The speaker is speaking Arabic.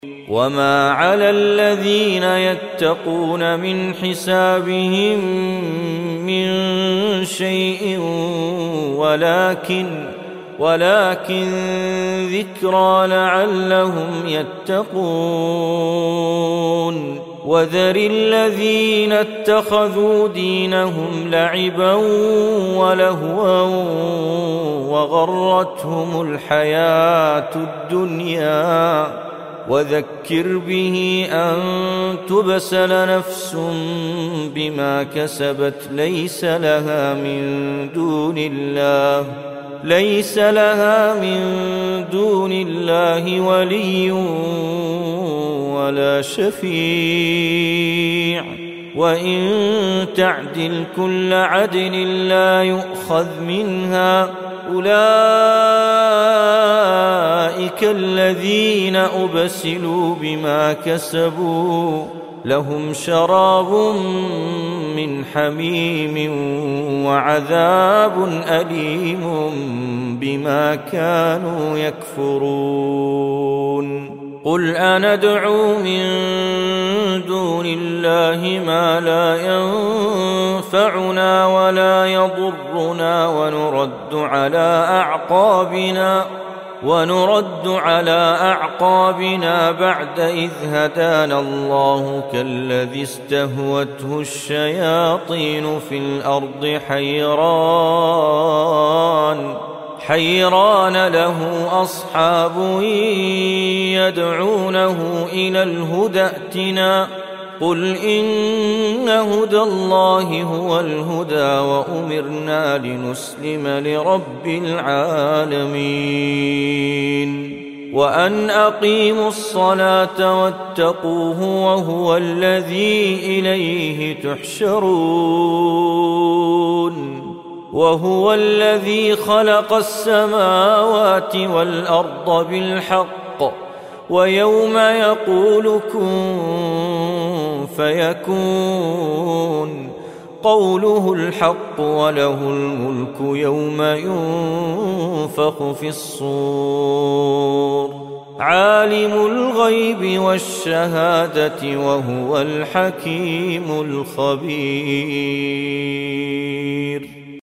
وما على الذين يتقون من حسابهم من شيء ولكن ذكرى لعلهم يتقون. وذر الذين اتخذوا دينهم لعبا ولهوا وغرتهم الحياة الدنيا وذكر به أن تبسل نفس بما كسبت ليس لها من دون الله ولي ولا شفيع، وإن تعدل كل عدل لا يؤخذ منها. أولئك الذين أبسلوا بما كسبوا لهم شراب من حميم وعذاب أليم بما كانوا يكفرون. قل أندعو من دون الله ما لا ينفعنا ولا يضرنا ونرد على أعقابنا بعد إذ هدانا الله كالذي استهوته الشياطين في الأرض حيران له أصحاب يدعونه إلى الهدى ائتنا. قل إن هدى الله هو الهدى وأمرنا لنسلم لرب العالمين وأن أقيموا الصلاة واتقوه وهو الذي إليه تحشرون. وهو الذي خلق السماوات والأرض بالحق ويوم يقول كن فيكون قوله الحق وله الملك يوم ينفخ في الصور عالم الغيب والشهادة وهو الحكيم الخبير.